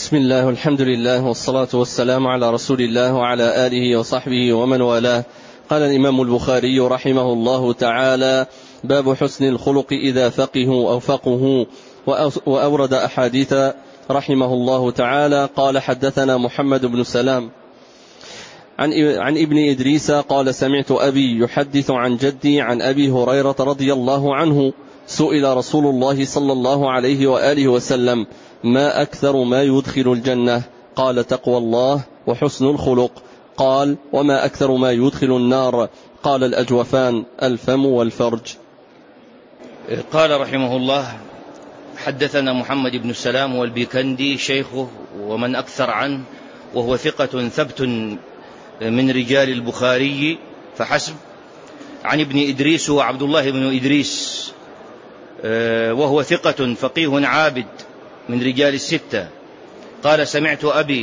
بسم الله والحمد لله والصلاة والسلام على رسول الله وعلى آله وصحبه ومن والاه. قال الإمام البخاري رحمه الله تعالى: باب حسن الخلق إذا فقهوا أو فقهوا. وأورد أحاديث رحمه الله تعالى. قال: حدثنا محمد بن سلام عن ابن إدريس قال: سمعت أبي يحدث عن جدي عن أبي هريرة رضي الله عنه: سئل رسول الله صلى الله عليه وآله وسلم: ما أكثر ما يدخل الجنة؟ قال: تقوى الله وحسن الخلق. قال: وما أكثر ما يدخل النار؟ قال: الأجوفان، الفم والفرج. قال رحمه الله: حدثنا محمد بن السلام والبيكندي شيخه ومن أكثر عنه، وهو ثقة ثبت من رجال البخاري فحسب، عن ابن إدريس وعبد الله بن إدريس، وهو ثقة فقيه عابد من رجال الستة. قال: سمعت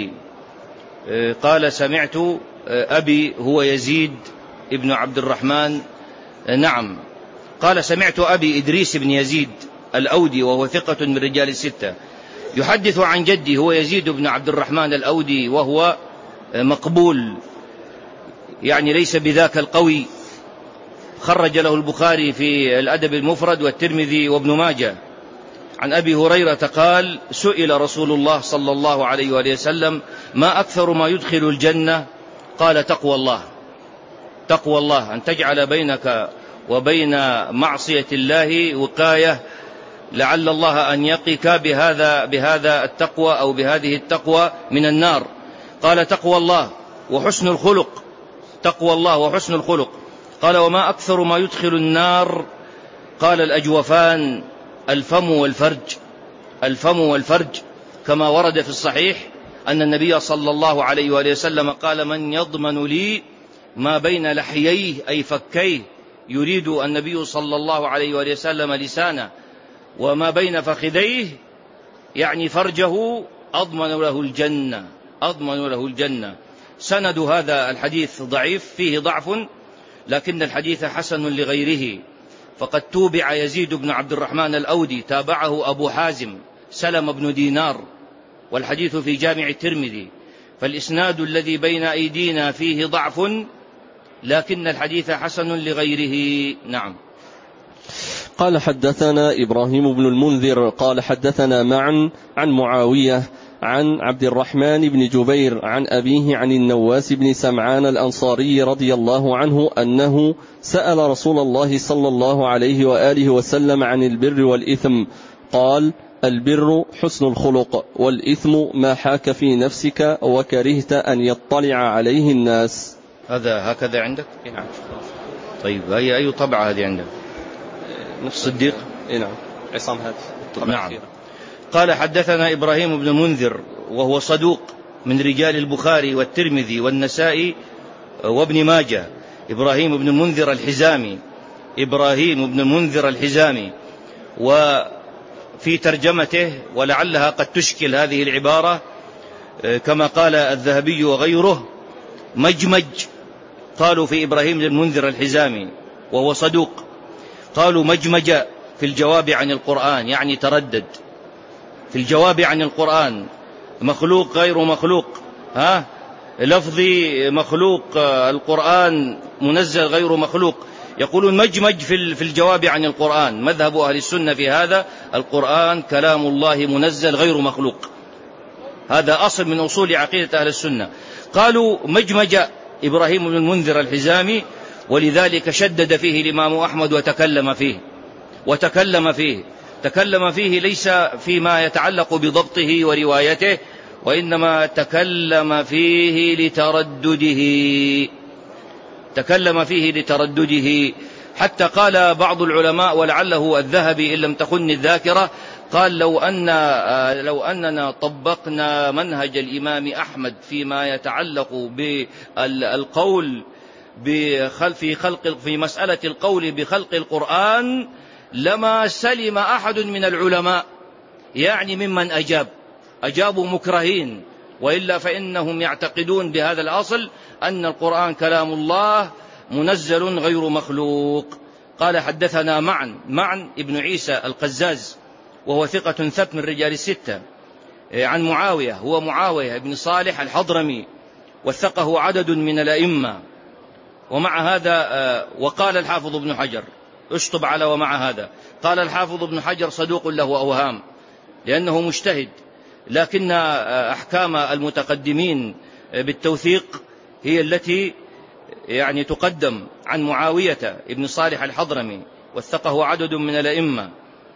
أبي هو يزيد ابن عبد الرحمن. نعم. قال: سمعت أبي إدريس بن يزيد الأودي وهو ثقة من رجال الستة يحدث عن جدي هو يزيد بن عبد الرحمن الأودي، وهو مقبول، يعني ليس بذاك القوي. خرج له البخاري في الأدب المفرد والترمذي وابن ماجه. عن أبي هريرة قال: سئل رسول الله صلى الله عليه وآله وسلم: ما أكثر ما يدخل الجنة؟ قال: تقوى الله. تقوى الله، أن تجعل بينك وبين معصية الله وقاية، لعل الله أن يقيك بهذا التقوى أو بهذه التقوى من النار. قال: تقوى الله وحسن الخلق. تقوى الله وحسن الخلق. قال: وما أكثر ما يدخل النار؟ قال: الأجوفان، الفم والفرج. الفم والفرج، كما ورد في الصحيح أن النبي صلى الله عليه وآله وسلم قال: من يضمن لي ما بين لحييه أي فكيه، يريد النبي صلى الله عليه وآله وسلم لسانه، وما بين فخذيه يعني فرجه، أضمن له الجنة. أضمن له الجنة. سند هذا الحديث ضعيف، فيه ضعف، لكن الحديث حسن لغيره. فقد توبع يزيد بن عبد الرحمن الأودي، تابعه أبو حازم سلم بن دينار، والحديث في جامع الترمذي. فالإسناد الذي بين أيدينا فيه ضعف، لكن الحديث حسن لغيره. نعم. قال: حدثنا إبراهيم بن المنذر قال: حدثنا معا عن معاوية عن عبد الرحمن بن جبير عن أبيه عن النواس بن سمعان الأنصاري رضي الله عنه أنه سأل رسول الله صلى الله عليه وآله وسلم عن البر والإثم. قال: البر حسن الخلق، والإثم ما حاك في نفسك وكرهت أن يطلع عليه الناس. هذا هكذا عندك؟ نعم. طيب، أي طبعة هذه عندك؟ صديق؟ نعم، عصام هذا. نعم. قال: حدثنا إبراهيم بن المنذر وهو صدوق من رجال البخاري والترمذي والنسائي وابن ماجه. إبراهيم بن المنذر الحزامي. إبراهيم بن المنذر الحزامي. وفي ترجمته ولعلها قد تشكل هذه العبارة، كما قال الذهبي وغيره: مجمج. قالوا في إبراهيم بن المنذر الحزامي وهو صدوق، قالوا مجمج في الجواب عن القرآن، يعني تردد في الجواب عن القرآن. مخلوق غير مخلوق، لفظي مخلوق، القرآن منزل غير مخلوق. يقولون مجمج في الجواب عن القرآن. مذهب أهل السنة في هذا: القرآن كلام الله منزل غير مخلوق. هذا أصل من أصول عقيدة أهل السنة. قالوا مجمج إبراهيم بن المنذر الحزامي، ولذلك شدد فيه الإمام أحمد تكلم فيه ليس فيما يتعلق بضبطه وروايته، وإنما تكلم فيه لتردده. حتى قال بعض العلماء، ولعله الذهبي إن لم تخن الذاكرة، قال: لو أننا طبقنا منهج الإمام أحمد فيما يتعلق بالقول في مسألة القول بخلق القرآن، لما سلم أحد من العلماء، يعني ممن أجابوا مكرهين، وإلا فإنهم يعتقدون بهذا الأصل أن القرآن كلام الله منزل غير مخلوق. قال: حدثنا معا ابن عيسى القزاز، وهو ثقة ثبت من رجال الستة، عن معاوية، هو معاوية بن صالح الحضرمي، وثقه عدد من الأئمة. ومع هذا وقال الحافظ ابن حجر، اشطب على ومع هذا، قال الحافظ ابن حجر صدوق له أوهام لأنه مجتهد، لكن أحكام المتقدمين بالتوثيق هي التي يعني تقدم. عن معاوية ابن صالح الحضرمي وثقه عدد من الأئمة،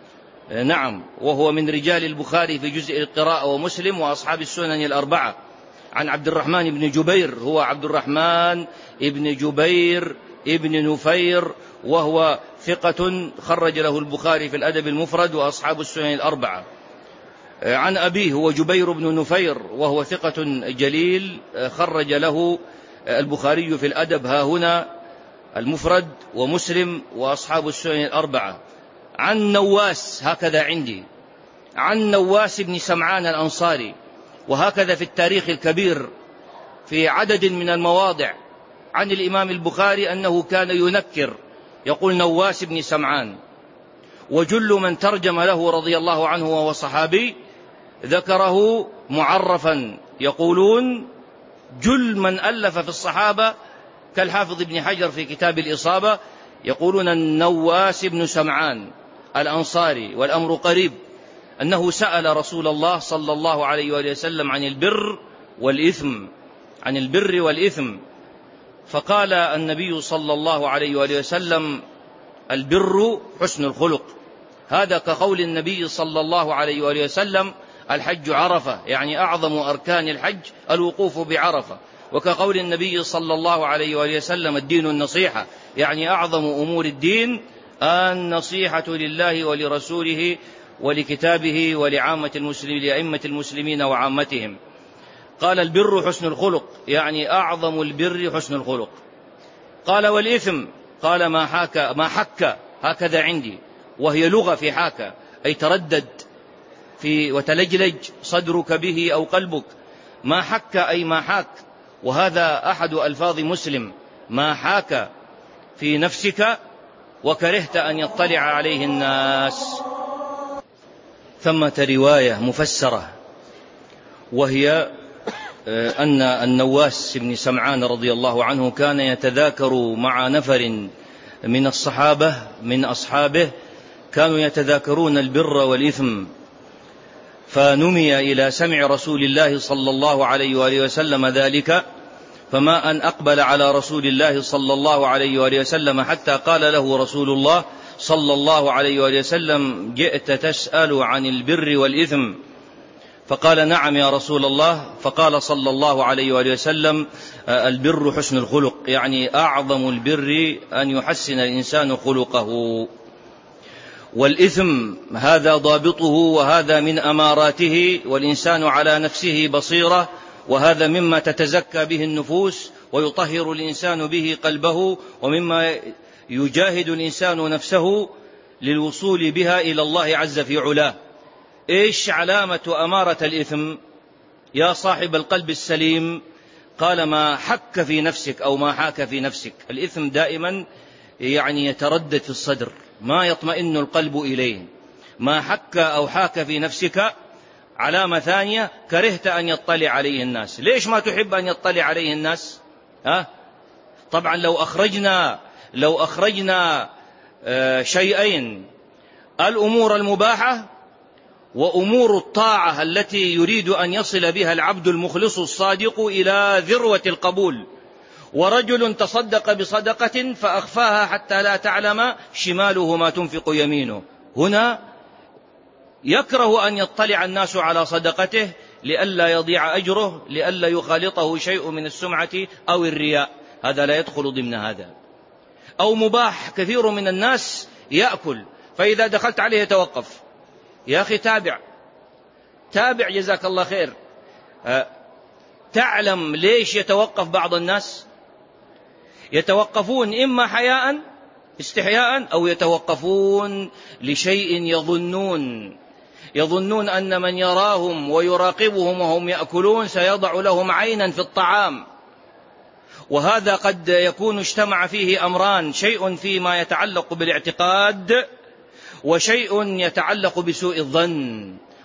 نعم، وهو من رجال البخاري في جزء القراءة ومسلم وأصحاب السنن الأربعة. عن عبد الرحمن بن جبير، هو عبد الرحمن بن جبير ابن نفير، وهو ثقة خرج له البخاري في الأدب المفرد وأصحاب السنن الأربعة. عن أبيه، هو جبير بن نفير، وهو ثقة جليل خرج له البخاري في الأدب ها هنا المفرد ومسلم وأصحاب السنن الأربعة. عن نواس، هكذا عندي، عن نواس بن سمعان الأنصاري، وهكذا في التاريخ الكبير في عدد من المواضع عن الإمام البخاري أنه كان ينكر، يقول نواس بن سمعان. وجل من ترجم له رضي الله عنه وهو صحابي ذكره معرفا، يقولون جل من ألف في الصحابة كالحافظ ابن حجر في كتاب الإصابة يقولون النواس بن سمعان الأنصاري، والأمر قريب، أنه سأل رسول الله صلى الله عليه وآله وسلم عن البر والإثم، عن البر والإثم، فقال النبي صلى الله عليه وآله وسلم البر حسن الخلق. هذا كقول النبي صلى الله عليه وآله وسلم الحج عرفة، يعني أعظم أركان الحج الوقوف بعرفة. وكقول النبي صلى الله عليه وآله وسلم الدين النصيحة، يعني أعظم أمور الدين النصيحة لله ولرسوله ولكتابه ولعامة المسلمين، لأئمة المسلمين وعامتهم. قال البر حسن الخلق، يعني أعظم البر حسن الخلق. قال والإثم، قال ما حك، هكذا عندي، وهي لغة في حاك، أي تردد في وتلجلج صدرك به أو قلبك. ما حك أي ما حاك، وهذا أحد ألفاظ مسلم، ما حاك في نفسك وكرهت أن يطلع عليه الناس. ثمة رواية مفسرة، وهي أن النواس بن سمعان رضي الله عنه كان يتذاكر مع نفر من الصحابة من أصحابه، كانوا يتذاكرون البر والإثم، فنمي إلى سمع رسول الله صلى الله عليه وآله وسلم ذلك، فما أن أقبل على رسول الله صلى الله عليه وآله وسلم حتى قال له رسول الله صلى الله عليه وآله وسلم جئت تسأل عن البر والإثم؟ فقال نعم يا رسول الله. فقال صلى الله عليه وآله وسلم البر حسن الخلق، يعني أعظم البر أن يحسن الإنسان خلقه. والإثم هذا ضابطه، وهذا من أماراته، والإنسان على نفسه بصيرة، وهذا مما تتزكى به النفوس ويطهر الإنسان به قلبه، ومما يجاهد الإنسان نفسه للوصول بها إلى الله عز في علاه. إيش علامة أمارة الإثم يا صاحب القلب السليم؟ قال ما حك في نفسك أو ما حاك في نفسك. الإثم دائما يعني يتردد في الصدر، ما يطمئن القلب إليه. ما حك أو حاك في نفسك. علامة ثانية كرهت أن يطلع عليه الناس. ليش ما تحب أن يطلع عليه الناس؟ طبعا لو أخرجنا شيئين، الأمور المباحة وأمور الطاعة التي يريد أن يصل بها العبد المخلص الصادق إلى ذروة القبول، ورجل تصدق بصدقة فأخفاها حتى لا تعلم شماله ما تنفق يمينه، هنا يكره أن يطلع الناس على صدقته لئلا يضيع أجره، لئلا يخالطه شيء من السمعة أو الرياء، هذا لا يدخل ضمن هذا. أو مباح، كثير من الناس يأكل، فإذا دخلت عليه يتوقف، يا أخي تابع جزاك الله خير. تعلم ليش يتوقف بعض الناس؟ يتوقفون إما حياء استحياء، أو يتوقفون لشيء يظنون أن من يراهم ويراقبهم وهم يأكلون سيضع لهم عينا في الطعام. وهذا قد يكون اجتمع فيه أمران، شيء فيما يتعلق بالاعتقاد، وشيء يتعلق بسوء الظن.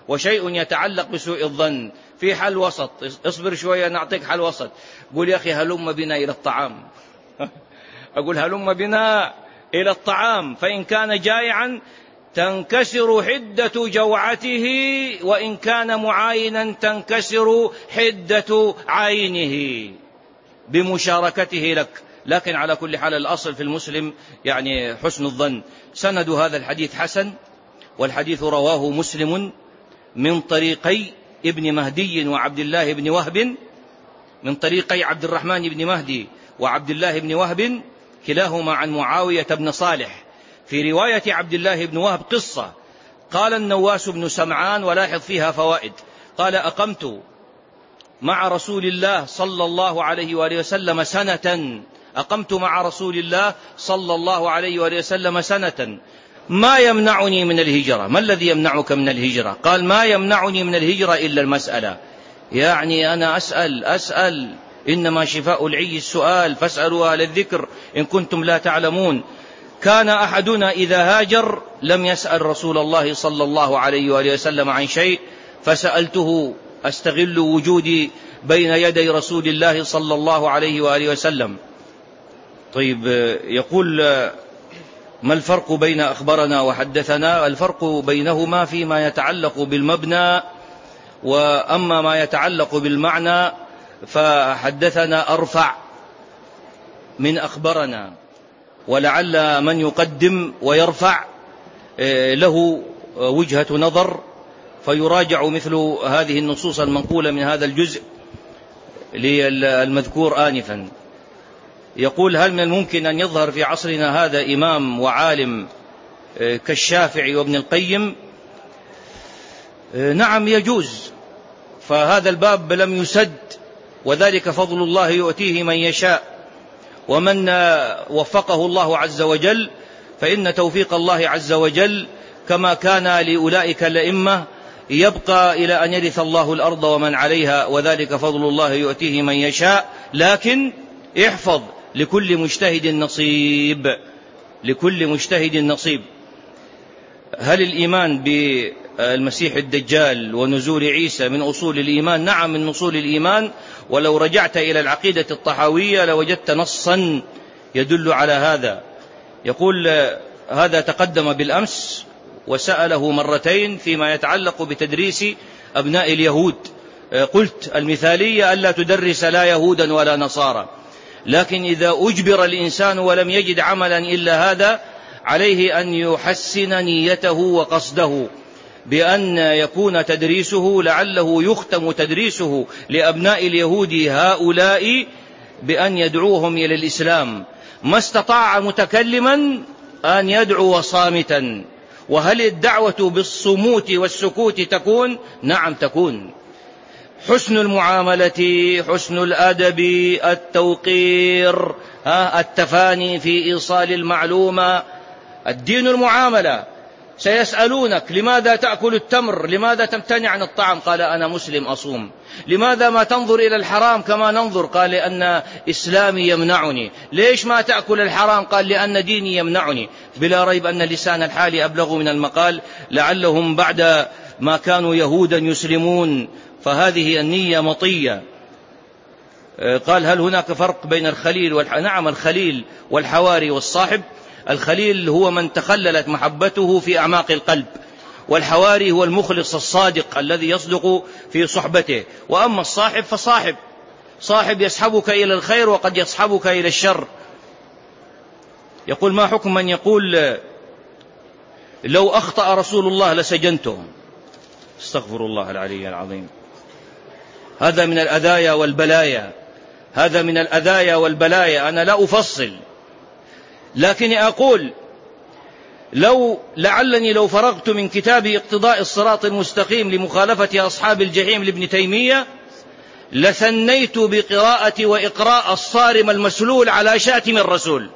وشيء يتعلق بسوء الظن، في حل وسط. اصبر شوية نعطيك حل وسط. قول يا أخي هلم بنا إلى الطعام. أقول هلم بنا إلى الطعام، فإن كان جائعا تنكسر حدة جوعته، وإن كان معاينا تنكسر حدة عينه بمشاركته لك. لكن على كل حال الأصل في المسلم يعني حسن الظن. سند هذا الحديث حسن، والحديث رواه مسلم من طريقي ابن مهدي وعبد الله بن وهب، من طريقي عبد الرحمن بن مهدي وعبد الله بن وهب كلاهما عن معاوية بن صالح. في رواية عبد الله بن وهب قصة، قال النواس بن سمعان، ولاحظ فيها فوائد، قال أقمت مع رسول الله صلى الله عليه وآله وسلم سنة، أقمت مع رسول الله صلى الله عليه وآله وسلم سنة، ما يمنعني من الهجرة. ما الذي يمنعك من الهجرة؟ قال ما يمنعني من الهجرة إلا المسألة. يعني أنا أسأل إنما شفاء العي السؤال، فاسألوا أهل الذكر إن كنتم لا تعلمون. كان أحدنا إذا هاجر لم يسأل رسول الله صلى الله عليه وآله وسلم عن شيء، فسألته أستغل وجودي بين يدي رسول الله صلى الله عليه وآله وسلم. طيب، يقول ما الفرق بين أخبرنا وحدثنا؟ الفرق بينهما فيما يتعلق بالمبنى، وأما ما يتعلق بالمعنى فحدثنا أرفع من أخبرنا، ولعل من يقدم ويرفع له وجهة نظر، فيراجع مثل هذه النصوص المنقولة من هذا الجزء للمذكور آنفا. يقول هل من الممكن أن يظهر في عصرنا هذا إمام وعالم كالشافعي وابن القيم؟ نعم يجوز، فهذا الباب لم يسد، وذلك فضل الله يؤتيه من يشاء، ومن وفقه الله عز وجل فإن توفيق الله عز وجل كما كان لأولئك الأئمة يبقى إلى أن يرث الله الأرض ومن عليها، وذلك فضل الله يؤتيه من يشاء. لكن احفظ لكل مجتهد نصيب، لكل مجتهد نصيب. هل الإيمان بالمسيح الدجال ونزول عيسى من أصول الإيمان؟ نعم من أصول الإيمان، ولو رجعت إلى العقيدة الطحاوية لوجدت نصا يدل على هذا. يقول هذا تقدم بالأمس وسأله مرتين فيما يتعلق بتدريس أبناء اليهود. قلت المثالية ألا تدرس لا يهودا ولا نصارى، لكن إذا أجبر الإنسان ولم يجد عملا إلا هذا عليه أن يحسن نيته وقصده بأن يكون تدريسه لعله يختم تدريسه لأبناء اليهود هؤلاء بأن يدعوهم إلى الإسلام. ما استطاع متكلما أن يدعو صامتا. وهل الدعوة بالصموت والسكوت تكون؟ نعم تكون. حسن المعاملة، حسن الأدب، التوقير، التفاني في إيصال المعلومة. الدين المعاملة. سيسألونك لماذا تأكل التمر؟ لماذا تمتنع عن الطعام؟ قال أنا مسلم أصوم. لماذا ما تنظر إلى الحرام كما ننظر؟ قال لأن إسلامي يمنعني. ليش ما تأكل الحرام؟ قال لأن ديني يمنعني. بلا ريب أن لسان الحال أبلغ من المقال، لعلهم بعد ما كانوا يهودا يسلمون، فهذه النية مطية. قال هل هناك فرق بين الخليل نعم الخليل والحواري والصاحب. الخليل هو من تخللت محبته في أعماق القلب، والحواري هو المخلص الصادق الذي يصدق في صحبته. وأما الصاحب فصاحب، صاحب يسحبك إلى الخير وقد يسحبك إلى الشر. يقول ما حكم من يقول لو أخطأ رسول الله لسجنته؟ استغفر الله العلي العظيم. هذا من الأذايا والبلايا، هذا من الأذايا والبلايا. أنا لا أفصل، لكن أقول لعلني لو فرغت من كتاب اقتضاء الصراط المستقيم لمخالفة أصحاب الجحيم لابن تيمية لثنيت بقراءة وإقراء الصارم المسلول على شاتم الرسول.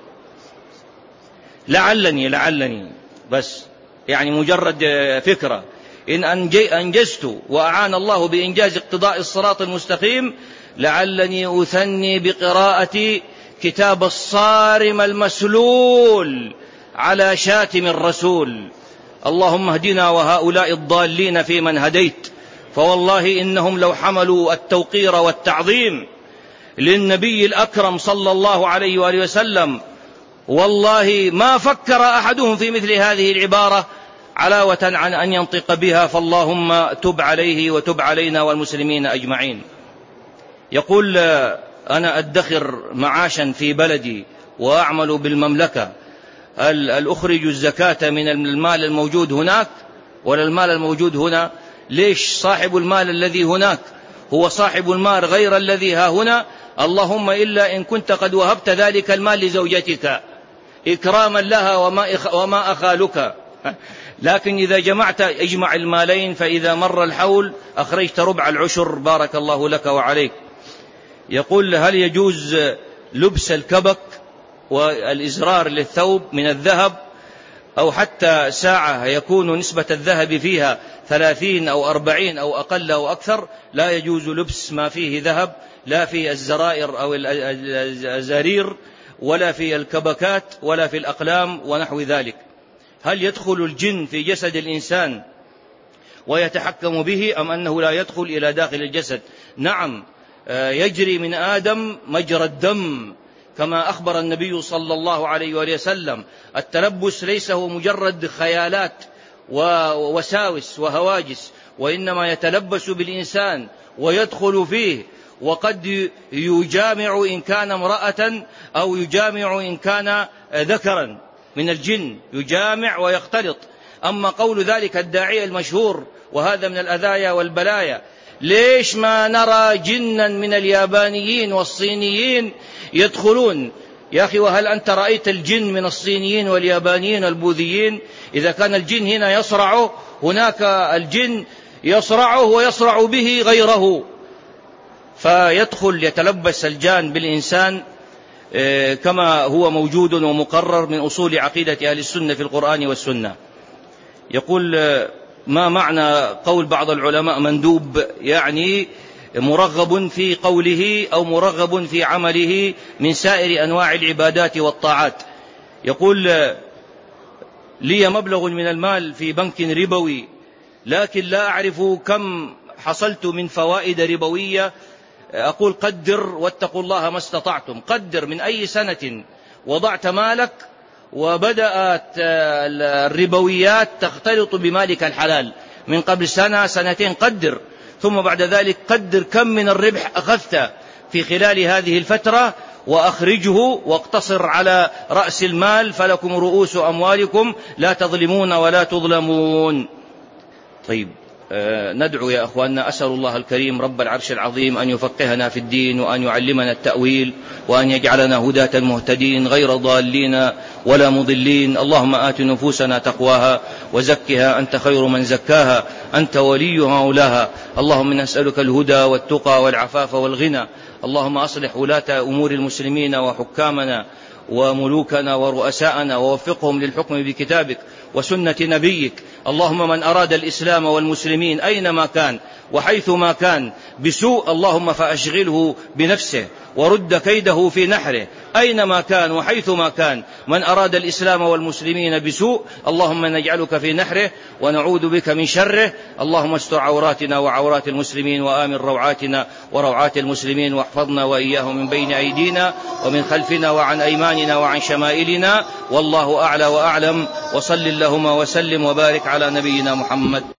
لعلني بس يعني مجرد فكرة. إن أنجزت وأعان الله بإنجاز اقتضاء الصراط المستقيم لعلني أثني بقراءة كتاب الصارم المسلول على شاتم الرسول. اللهم اهدنا وهؤلاء الضالين فيمن هديت، فوالله إنهم لو حملوا التوقير والتعظيم للنبي الأكرم صلى الله عليه وآله وسلم والله ما فكر أحدهم في مثل هذه العبارة علاوة عن أن ينطق بها، فاللهم تب عليه وتب علينا والمسلمين أجمعين. يقول أنا أدخر معاشا في بلدي وأعمل بالمملكة، هل أخرج الزكاة من المال الموجود هناك ولا المال الموجود هنا؟ ليش صاحب المال الذي هناك هو صاحب المال غير الذي ها هنا؟ اللهم إلا إن كنت قد وهبت ذلك المال لزوجتك إكراما لها وما أخالك، لكن إذا جمعت اجمع المالين، فإذا مر الحول أخرجت ربع العشر، بارك الله لك وعليك. يقول هل يجوز لبس الكبك والإزرار للثوب من الذهب، أو حتى ساعة يكون نسبة الذهب فيها 30 أو 40 أو أقل أو أكثر؟ لا يجوز لبس ما فيه ذهب، لا في الزرائر أو الزرير ولا في الكبكات ولا في الأقلام ونحو ذلك. هل يدخل الجن في جسد الإنسان ويتحكم به أم أنه لا يدخل إلى داخل الجسد؟ نعم، يجري من آدم مجرى الدم كما أخبر النبي صلى الله عليه وآله وسلم. التلبس ليس هو مجرد خيالات ووساوس وهواجس، وإنما يتلبس بالإنسان ويدخل فيه، وقد يجامع إن كان امرأة أو يجامع إن كان ذكرا من الجن، يجامع ويختلط. أما قول ذلك الداعية المشهور وهذا من الأذايا والبلايا، ليش ما نرى جنا من اليابانيين والصينيين يدخلون؟ يا أخي، وهل أنت رأيت الجن من الصينيين واليابانيين والبوذيين؟ إذا كان الجن هنا يصرع، هناك الجن يصرعه ويصرع به غيره، فيدخل يتلبس الجان بالإنسان كما هو موجود ومقرر من أصول عقيدة أهل السنة في القرآن والسنة. يقول ما معنى قول بعض العلماء مندوب؟ يعني مرغب في قوله أو مرغب في عمله من سائر أنواع العبادات والطاعات. يقول لي مبلغ من المال في بنك ربوي، لكن لا أعرف كم حصلت من فوائد ربوية. أقول قدر واتقوا الله ما استطعتم. قدر من أي سنة وضعت مالك وبدأت الربويات تختلط بمالك الحلال، من قبل سنة سنتين قدر، ثم بعد ذلك قدر كم من الربح أخذت في خلال هذه الفترة وأخرجه واقتصر على رأس المال، فلكم رؤوس أموالكم لا تظلمون ولا تظلمون. طيب، ندعو يا أخواننا، أسأل الله الكريم رب العرش العظيم أن يفقهنا في الدين وأن يعلمنا التأويل وأن يجعلنا هداة مهتدين غير ضالين ولا مضلين. اللهم آت نفوسنا تقواها وزكها أنت خير من زكاها، أنت وليها مولاها. اللهم نسألك الهدى والتقى والعفاف والغنى. اللهم أصلح ولاة أمور المسلمين وحكامنا وملوكنا ورؤساءنا ووفقهم للحكم بكتابك وسنة نبيك. اللهم من أراد الإسلام والمسلمين أينما كان وحيثما كان بسوء، اللهم فأشغله بنفسه ورد كيده في نحره أينما كان وحيثما كان. من أراد الإسلام والمسلمين بسوء، اللهم نجعلك في نحره ونعوذ بك من شره. اللهم استر عوراتنا وعورات المسلمين وآمن روعاتنا وروعات المسلمين، واحفظنا وإياهم من بين أيدينا ومن خلفنا وعن أيماننا وعن شمائلنا. والله أعلى وأعلم، وصل اللهم وسلم وبارك على نبينا محمد.